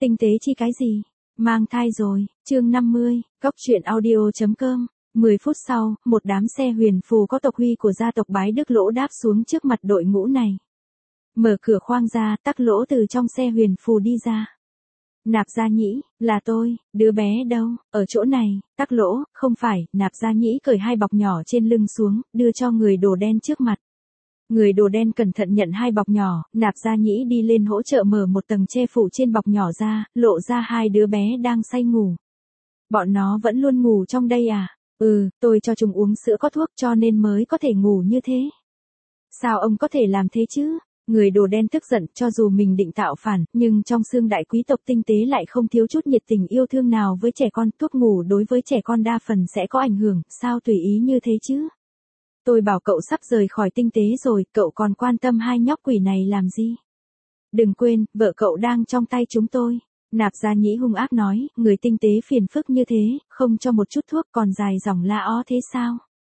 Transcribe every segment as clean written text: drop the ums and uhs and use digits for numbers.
Tinh tế chi cái gì? Mang thai rồi, chương 50, góc truyện audio.com. 10 phút sau, một đám xe huyền phù có tộc huy của gia tộc Bái Đức Lỗ đáp xuống trước mặt đội ngũ này. Mở cửa khoang ra, Tắc Lỗ từ trong xe huyền phù đi ra. Nạp Gia Nhĩ, là tôi, đứa bé đâu, ở chỗ này. Tắc Lỗ, không phải. Nạp Gia Nhĩ cởi hai bọc nhỏ trên lưng xuống, đưa cho người đồ đen trước mặt. Người đồ đen cẩn thận nhận hai bọc nhỏ, Nạp Gia Nhĩ đi lên hỗ trợ mở một tầng che phủ trên bọc nhỏ ra, lộ ra hai đứa bé đang say ngủ. Bọn nó vẫn luôn ngủ trong đây à? Tôi cho chúng uống sữa có thuốc cho nên mới có thể ngủ như thế. Sao ông có thể làm thế chứ? Người đồ đen tức giận, cho dù mình định tạo phản, nhưng trong xương đại quý tộc tinh tế lại không thiếu chút nhiệt tình yêu thương nào với trẻ con. Thuốc ngủ đối với trẻ con đa phần sẽ có ảnh hưởng, sao tùy ý như thế chứ? Tôi bảo cậu sắp rời khỏi tinh tế rồi, cậu còn quan tâm hai nhóc quỷ này làm gì? Đừng quên, vợ cậu đang trong tay chúng tôi. Nạp Gia Nhĩ hung ác nói, người tinh tế phiền phức như thế, không cho một chút thuốc còn dài dòng la ó thế sao?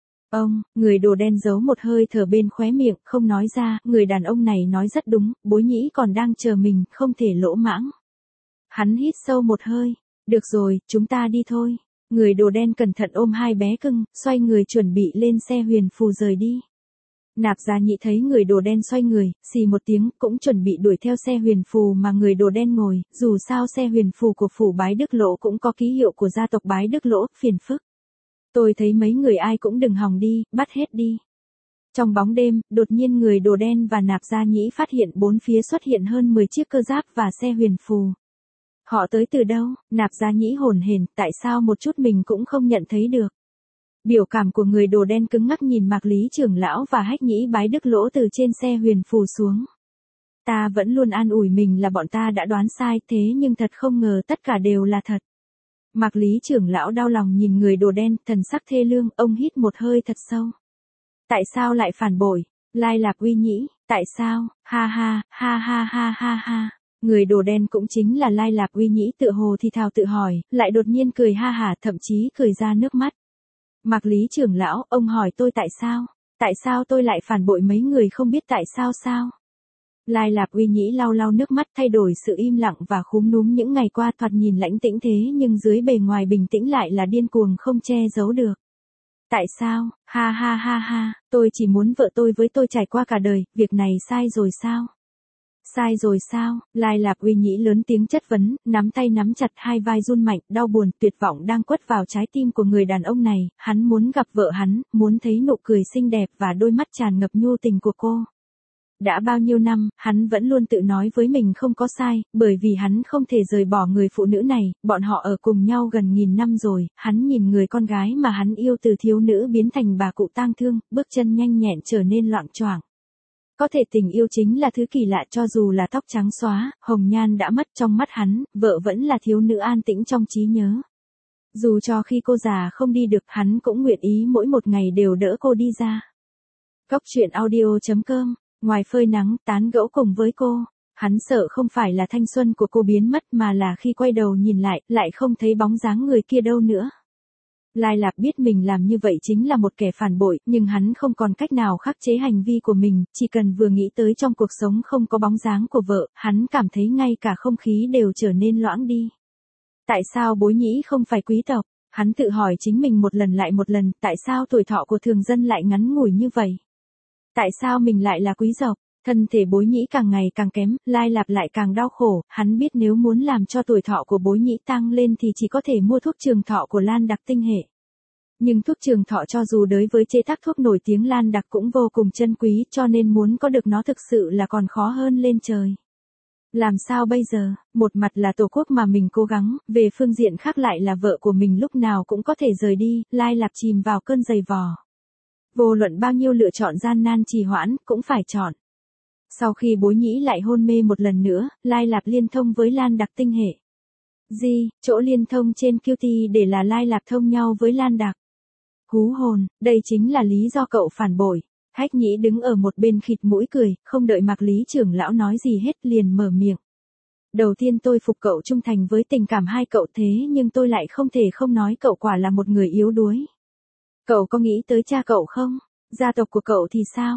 Người đồ đen giấu một hơi thở bên khóe miệng, không nói ra, người đàn ông này nói rất đúng, Bối Nhĩ còn đang chờ mình, không thể lỗ mãng. Hắn hít sâu một hơi, được rồi, chúng ta đi thôi. Người đồ đen cẩn thận ôm hai bé cưng, xoay người chuẩn bị lên xe huyền phù rời đi. Nạp Gia Nhĩ thấy người đồ đen xoay người, xì một tiếng, cũng chuẩn bị đuổi theo xe huyền phù mà người đồ đen ngồi, dù sao xe huyền phù của phủ Bái Đức Lỗ cũng có ký hiệu của gia tộc Bái Đức Lỗ, phiền phức. Tôi thấy mấy người ai cũng đừng hòng đi, bắt hết đi. Trong bóng đêm, đột nhiên người đồ đen và Nạp Gia Nhĩ phát hiện bốn phía xuất hiện hơn 10 chiếc cơ giáp và xe huyền phù. Họ tới từ đâu? Nạp Gia Nhĩ hồn hển, tại sao một chút mình cũng không nhận thấy được? Biểu cảm của người đồ đen cứng ngắc nhìn Mạc Lý trưởng lão và Hách Nhĩ Bái Đức Lỗ từ trên xe huyền phù xuống. Ta vẫn luôn an ủi mình là bọn ta đã đoán sai, thế nhưng thật không ngờ tất cả đều là thật. Mạc Lý trưởng lão đau lòng nhìn người đồ đen, thần sắc thê lương, ông hít một hơi thật sâu. Tại sao lại phản bội? Lai Lạp Uy Nhĩ, tại sao? Ha ha, ha ha ha ha ha. Người đồ đen cũng chính là Lai Lạp Uy Nhĩ tự hồ thì thào tự hỏi, lại đột nhiên cười ha hả, thậm chí cười ra nước mắt. Mạc Lý trưởng lão, ông hỏi tôi tại sao? Tại sao tôi lại phản bội mấy người không biết tại sao sao? Lai Lạp Uy Nhĩ lau lau nước mắt, thay đổi sự im lặng và khúm núm những ngày qua thoạt nhìn lãnh tĩnh thế nhưng dưới bề ngoài bình tĩnh lại là điên cuồng không che giấu được. Tại sao? Ha ha ha ha, tôi chỉ muốn vợ tôi với tôi trải qua cả đời, việc này sai rồi sao? Sai rồi sao? Lai Lạp Uy Nhĩ lớn tiếng chất vấn, nắm tay nắm chặt hai vai run mạnh, đau buồn, tuyệt vọng đang quất vào trái tim của người đàn ông này, hắn muốn gặp vợ hắn, muốn thấy nụ cười xinh đẹp và đôi mắt tràn ngập nhu tình của cô. Đã bao nhiêu năm, hắn vẫn luôn tự nói với mình không có sai, bởi vì hắn không thể rời bỏ người phụ nữ này, bọn họ ở cùng nhau gần 1000 năm rồi, hắn nhìn người con gái mà hắn yêu từ thiếu nữ biến thành bà cụ tang thương, bước chân nhanh nhẹn trở nên loạng choạng. Có thể tình yêu chính là thứ kỳ lạ, cho dù là tóc trắng xóa, hồng nhan đã mất, trong mắt hắn, vợ vẫn là thiếu nữ an tĩnh trong trí nhớ. Dù cho khi cô già không đi được, hắn cũng nguyện ý mỗi một ngày đều đỡ cô đi ra. Góc truyện audio.com. Ngoài phơi nắng, tán gẫu cùng với cô, hắn sợ không phải là thanh xuân của cô biến mất mà là khi quay đầu nhìn lại không thấy bóng dáng người kia đâu nữa. Lai Lạp biết mình làm như vậy chính là một kẻ phản bội, nhưng hắn không còn cách nào khắc chế hành vi của mình, chỉ cần vừa nghĩ tới trong cuộc sống không có bóng dáng của vợ, hắn cảm thấy ngay cả không khí đều trở nên loãng đi. Tại sao Bối Nhĩ không phải quý tộc? Hắn tự hỏi chính mình một lần lại một lần, tại sao tuổi thọ của thường dân lại ngắn ngủi như vậy? Tại sao mình lại là quý tộc? Thân thể Bối Nhĩ càng ngày càng kém, Lai Lạp lại càng đau khổ, hắn biết nếu muốn làm cho tuổi thọ của Bối Nhĩ tăng lên thì chỉ có thể mua thuốc trường thọ của Lan Đặc tinh hệ. Nhưng thuốc trường thọ cho dù đối với chế tác thuốc nổi tiếng Lan Đặc cũng vô cùng chân quý, cho nên muốn có được nó thực sự là còn khó hơn lên trời. Làm sao bây giờ? Một mặt là tổ quốc mà mình cố gắng, về phương diện khác lại là vợ của mình lúc nào cũng có thể rời đi, Lai Lạp chìm vào cơn giày vò. Vô luận bao nhiêu lựa chọn gian nan trì hoãn, cũng phải chọn. Sau khi Bối Nhĩ lại hôn mê một lần nữa, Lai Lạp liên thông với Lan Đặc tinh hệ. Chỗ liên thông trên QT để là Lai Lạp thông nhau với Lan Đặc. Hú hồn, đây chính là lý do cậu phản bội. Hách Nhĩ đứng ở một bên khịt mũi cười, không đợi Mạc Lý trưởng lão nói gì hết liền mở miệng. Đầu tiên tôi phục cậu trung thành với tình cảm hai cậu, thế nhưng tôi lại không thể không nói cậu quả là một người yếu đuối. Cậu có nghĩ tới cha cậu không? Gia tộc của cậu thì sao?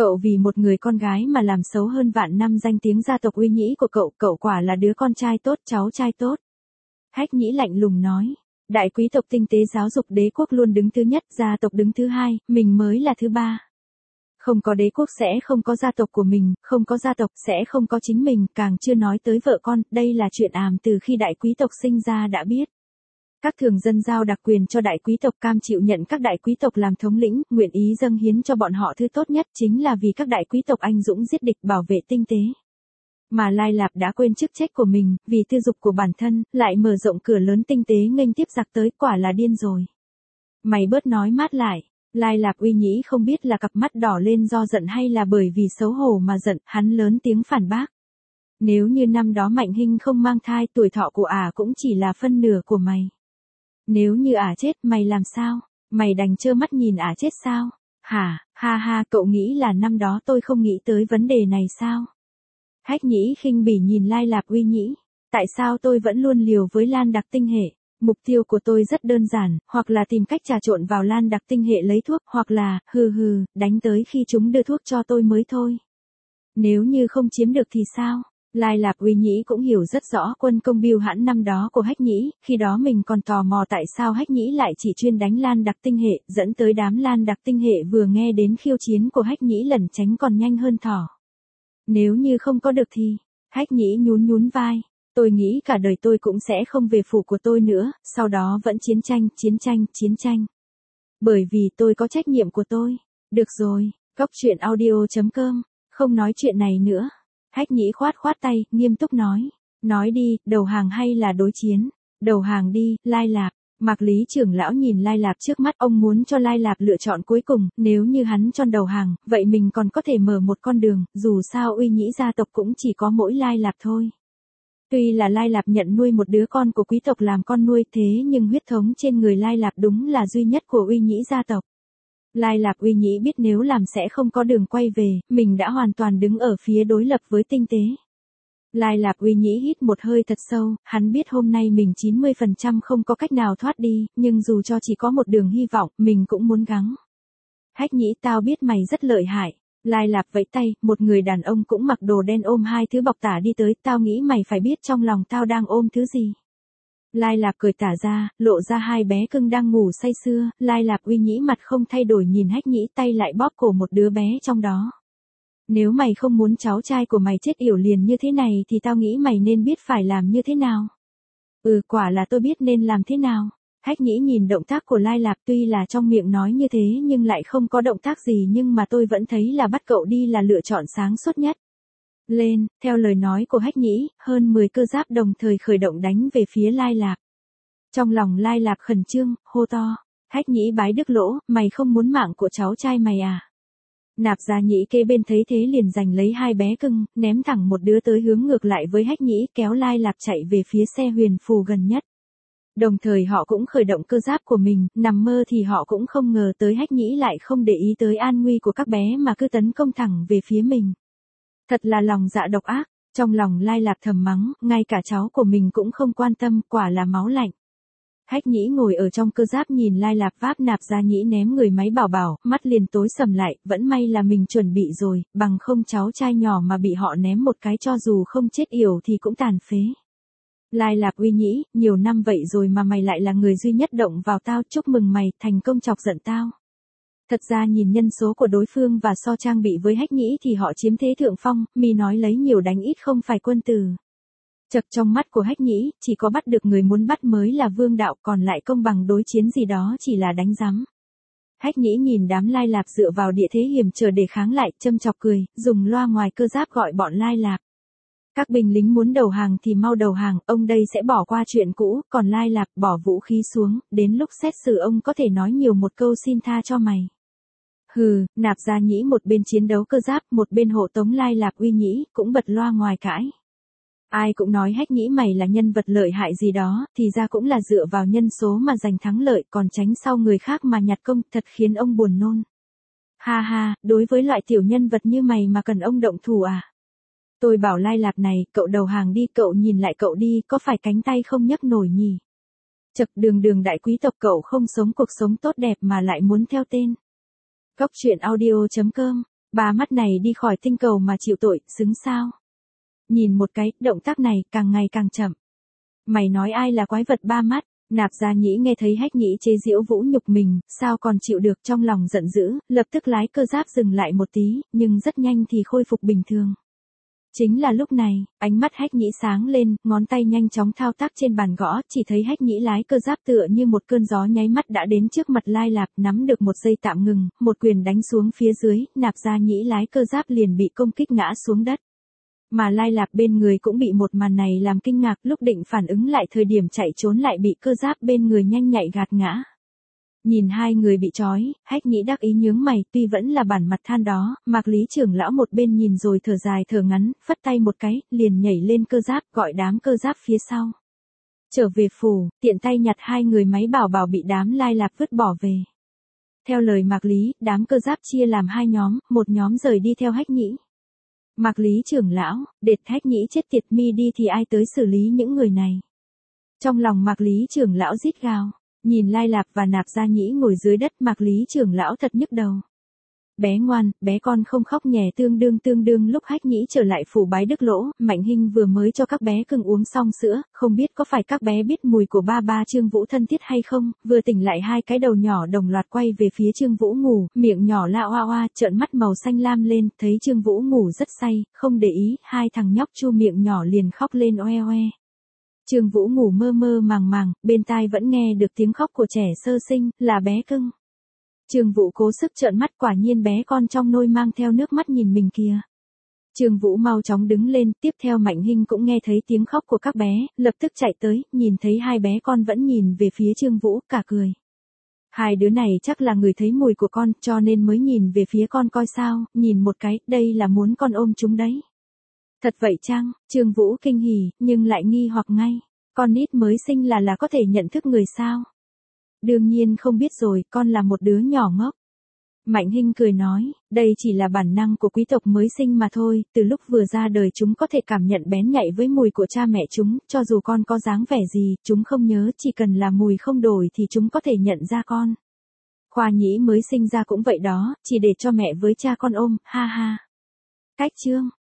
Cậu vì một người con gái mà làm xấu hơn vạn năm danh tiếng gia tộc Uy Nhĩ của cậu, cậu quả là đứa con trai tốt, cháu trai tốt. Hách Nhĩ lạnh lùng nói, đại quý tộc tinh tế giáo dục đế quốc luôn đứng thứ nhất, gia tộc đứng thứ hai, mình mới là thứ ba. Không có đế quốc sẽ không có gia tộc của mình, không có gia tộc sẽ không có chính mình, càng chưa nói tới vợ con, đây là chuyện àm từ khi đại quý tộc sinh ra đã biết. Các thường dân giao đặc quyền cho đại quý tộc, cam chịu nhận các đại quý tộc làm thống lĩnh, nguyện ý dâng hiến cho bọn họ thứ tốt nhất chính là vì các đại quý tộc anh dũng giết địch bảo vệ tinh tế. Mà Lai Lạp đã quên chức trách của mình, vì tư dục của bản thân, lại mở rộng cửa lớn tinh tế nghênh tiếp giặc tới, quả là điên rồi. Mày bớt nói mát lại. Lai Lạp Uy Nhĩ không biết là cặp mắt đỏ lên do giận hay là bởi vì xấu hổ mà giận, hắn lớn tiếng phản bác. Nếu như năm đó Mạnh Hinh không mang thai, tuổi thọ của ả cũng chỉ là phân nửa của mày. Nếu như ả chết, mày làm sao? Mày đành trơ mắt nhìn ả chết sao? Hả, ha ha, cậu nghĩ là năm đó tôi không nghĩ tới vấn đề này sao? Hách Nhĩ khinh bỉ nhìn Lai Lạp Uy Nhĩ. Tại sao tôi vẫn luôn liều với Lan Đặc tinh hệ? Mục tiêu của tôi rất đơn giản, hoặc là tìm cách trà trộn vào Lan Đặc tinh hệ lấy thuốc, hoặc là, đánh tới khi chúng đưa thuốc cho tôi mới thôi. Nếu như không chiếm được thì sao? Lai Lạp Uy Nhĩ cũng hiểu rất rõ quân công biêu hãn năm đó của Hách Nhĩ, khi đó mình còn tò mò tại sao Hách Nhĩ lại chỉ chuyên đánh Lan Đặc tinh hệ, dẫn tới đám Lan Đặc tinh hệ vừa nghe đến khiêu chiến của Hách Nhĩ lẩn tránh còn nhanh hơn thỏ. Nếu như không có được thì, Hách Nhĩ nhún vai. Tôi nghĩ cả đời tôi cũng sẽ không về phủ của tôi nữa, sau đó vẫn chiến tranh. Bởi vì tôi có trách nhiệm của tôi. Được rồi, Cóc Truyện Audio.com, không nói chuyện này nữa. Hách Nhĩ khoát tay, nghiêm túc nói. Nói đi, đầu hàng hay là đối chiến? Đầu hàng đi, Lai Lạp. Mạc Lý trưởng lão nhìn Lai Lạp trước mắt, ông muốn cho Lai Lạp lựa chọn cuối cùng, nếu như hắn chọn đầu hàng, vậy mình còn có thể mở một con đường, dù sao Uy Nhĩ gia tộc cũng chỉ có mỗi Lai Lạp thôi. Tuy là Lai Lạp nhận nuôi một đứa con của quý tộc làm con nuôi thế nhưng huyết thống trên người Lai Lạp đúng là duy nhất của Uy Nhĩ gia tộc. Lai Lạp Uy Nhĩ biết nếu làm sẽ không có đường quay về, mình đã hoàn toàn đứng ở phía đối lập với tinh tế. Lai Lạp Uy Nhĩ hít một hơi thật sâu, hắn biết hôm nay mình 90% không có cách nào thoát đi, nhưng dù cho chỉ có một đường hy vọng, mình cũng muốn gắng. Hách Nhĩ, tao biết mày rất lợi hại. Lai Lạp vẫy tay, một người đàn ông cũng mặc đồ đen ôm hai thứ bọc tả đi tới, tao nghĩ mày phải biết trong lòng tao đang ôm thứ gì. Lai Lạp cười tả ra, lộ ra hai bé cưng đang ngủ say sưa, Lai Lạp Uy Nhĩ mặt không thay đổi nhìn Hách Nhĩ, tay lại bóp cổ một đứa bé trong đó. Nếu mày không muốn cháu trai của mày chết yểu liền như thế này thì tao nghĩ mày nên biết phải làm như thế nào. Quả là tôi biết nên làm thế nào. Hách Nhĩ nhìn động tác của Lai Lạp, tuy là trong miệng nói như thế nhưng lại không có động tác gì, nhưng mà tôi vẫn thấy là bắt cậu đi là lựa chọn sáng suốt nhất. Lên, theo lời nói của Hách Nhĩ, hơn 10 cơ giáp đồng thời khởi động đánh về phía Lai Lạp. Trong lòng Lai Lạp khẩn trương, hô to. Hách Nhĩ bái đức lỗ, mày không muốn mạng của cháu trai mày à? Nạp Gia Nhĩ kế bên thấy thế liền giành lấy hai bé cưng, ném thẳng một đứa tới hướng ngược lại với Hách Nhĩ, kéo Lai Lạp chạy về phía xe huyền phù gần nhất. Đồng thời họ cũng khởi động cơ giáp của mình, nằm mơ thì họ cũng không ngờ tới Hách Nhĩ lại không để ý tới an nguy của các bé mà cứ tấn công thẳng về phía mình. Thật là lòng dạ độc ác, trong lòng Lai Lạp thầm mắng, ngay cả cháu của mình cũng không quan tâm, quả là máu lạnh. Hách Nhĩ ngồi ở trong cơ giáp nhìn Lai Lạp vác Nạp Gia Nhĩ ném người máy bảo, mắt liền tối sầm lại, vẫn may là mình chuẩn bị rồi, bằng không cháu trai nhỏ mà bị họ ném một cái cho dù không chết yểu thì cũng tàn phế. Lai Lạp Uy Nhĩ, nhiều năm vậy rồi mà mày lại là người duy nhất động vào tao, chúc mừng mày, thành công chọc giận tao. Thật ra nhìn nhân số của đối phương và so trang bị với Hách Nhĩ thì họ chiếm thế thượng phong, mi nói lấy nhiều đánh ít không phải quân từ. Chật, trong mắt của Hách Nhĩ, chỉ có bắt được người muốn bắt mới là vương đạo, còn lại công bằng đối chiến gì đó chỉ là đánh rắm. Hách Nhĩ nhìn đám Lai Lạp dựa vào địa thế hiểm trở để kháng lại, châm chọc cười, dùng loa ngoài cơ giáp gọi bọn Lai Lạp. Các binh lính muốn đầu hàng thì mau đầu hàng, ông đây sẽ bỏ qua chuyện cũ, còn Lai Lạp bỏ vũ khí xuống, đến lúc xét xử ông có thể nói nhiều một câu xin tha cho mày. Nạp Gia Nhĩ một bên chiến đấu cơ giáp, một bên hộ tống Lai Lạp Uy Nhĩ, cũng bật loa ngoài cãi. Ai cũng nói Hách Nhĩ mày là nhân vật lợi hại gì đó, thì ra cũng là dựa vào nhân số mà giành thắng lợi, còn tránh sau người khác mà nhặt công, thật khiến ông buồn nôn. Ha ha, đối với loại tiểu nhân vật như mày mà cần ông động thủ à? Tôi bảo Lai Lạp này, cậu đầu hàng đi, cậu nhìn lại cậu đi, có phải cánh tay không nhấc nổi nhỉ? Chật, đường đại quý tộc, cậu không sống cuộc sống tốt đẹp mà lại muốn theo tên. Cóc Truyện Audio.com Ba mắt này đi khỏi tinh cầu mà chịu tội, xứng sao? Nhìn một cái, động tác này càng ngày càng chậm. Mày nói ai là quái vật ba mắt? Nạp Gia Nhĩ nghe thấy Hách Nhĩ chế giễu vũ nhục mình, sao còn chịu được, trong lòng giận dữ, lập tức lái cơ giáp dừng lại một tí, nhưng rất nhanh thì khôi phục bình thường. Chính là lúc này, ánh mắt Hách Nhĩ sáng lên, ngón tay nhanh chóng thao tác trên bàn gõ, chỉ thấy Hách Nhĩ lái cơ giáp tựa như một cơn gió nháy mắt đã đến trước mặt Lai Lạp, nắm được một giây tạm ngừng, một quyền đánh xuống phía dưới, Nạp Gia Nhĩ lái cơ giáp liền bị công kích ngã xuống đất. Mà Lai Lạp bên người cũng bị một màn này làm kinh ngạc, lúc định phản ứng lại thời điểm chạy trốn lại bị cơ giáp bên người nhanh nhạy gạt ngã. Nhìn hai người bị trói, Hách Nhĩ đắc ý nhướng mày, tuy vẫn là bản mặt than đó, Mạc Lý trưởng lão một bên nhìn rồi thở dài thở ngắn, phất tay một cái, liền nhảy lên cơ giáp, gọi đám cơ giáp phía sau. Trở về phủ, tiện tay nhặt hai người máy bảo bảo bị đám Lai Lạp vứt bỏ về. Theo lời Mạc Lý, đám cơ giáp chia làm hai nhóm, một nhóm rời đi theo Hách Nhĩ. Mạc Lý trưởng lão, đệt Hách Nhĩ chết tiệt mi đi thì ai tới xử lý những người này. Trong lòng Mạc Lý trưởng lão rít gào, nhìn Lai Lạp và Nạp Gia Nhĩ ngồi dưới đất, Mạc Lý trưởng lão thật nhức đầu. Bé ngoan, bé con không khóc nhè, tương đương lúc Hách Nhĩ trở lại phủ Bái Đức Lỗ, Mạnh Hinh vừa mới cho các bé cưng uống xong sữa, không biết có phải các bé biết mùi của ba Trương Vũ thân thiết hay không, vừa tỉnh lại hai cái đầu nhỏ đồng loạt quay về phía Trương Vũ ngủ, miệng nhỏ la oa oa, trợn mắt màu xanh lam lên, thấy Trương Vũ ngủ rất say, không để ý, hai thằng nhóc chu miệng nhỏ liền khóc lên oe oe. Trương Vũ ngủ mơ mơ màng màng, bên tai vẫn nghe được tiếng khóc của trẻ sơ sinh, là bé cưng. Trương Vũ cố sức trợn mắt, quả nhiên bé con trong nôi mang theo nước mắt nhìn mình kìa. Trương Vũ mau chóng đứng lên, tiếp theo Mạnh Hinh cũng nghe thấy tiếng khóc của các bé, lập tức chạy tới, nhìn thấy hai bé con vẫn nhìn về phía Trương Vũ, cả cười. Hai đứa này chắc là người thấy mùi của con, cho nên mới nhìn về phía con coi sao, nhìn một cái, đây là muốn con ôm chúng đấy. Thật vậy chăng? Trương Vũ kinh hỉ, nhưng lại nghi hoặc ngay. Con nít mới sinh là có thể nhận thức người sao? Đương nhiên không biết rồi, con là một đứa nhỏ ngốc. Mạnh Hinh cười nói, đây chỉ là bản năng của quý tộc mới sinh mà thôi, từ lúc vừa ra đời chúng có thể cảm nhận bén nhạy với mùi của cha mẹ chúng, cho dù con có dáng vẻ gì, chúng không nhớ, chỉ cần là mùi không đổi thì chúng có thể nhận ra con. Khoa Nhĩ mới sinh ra cũng vậy đó, chỉ để cho mẹ với cha con ôm, ha ha. Cách chương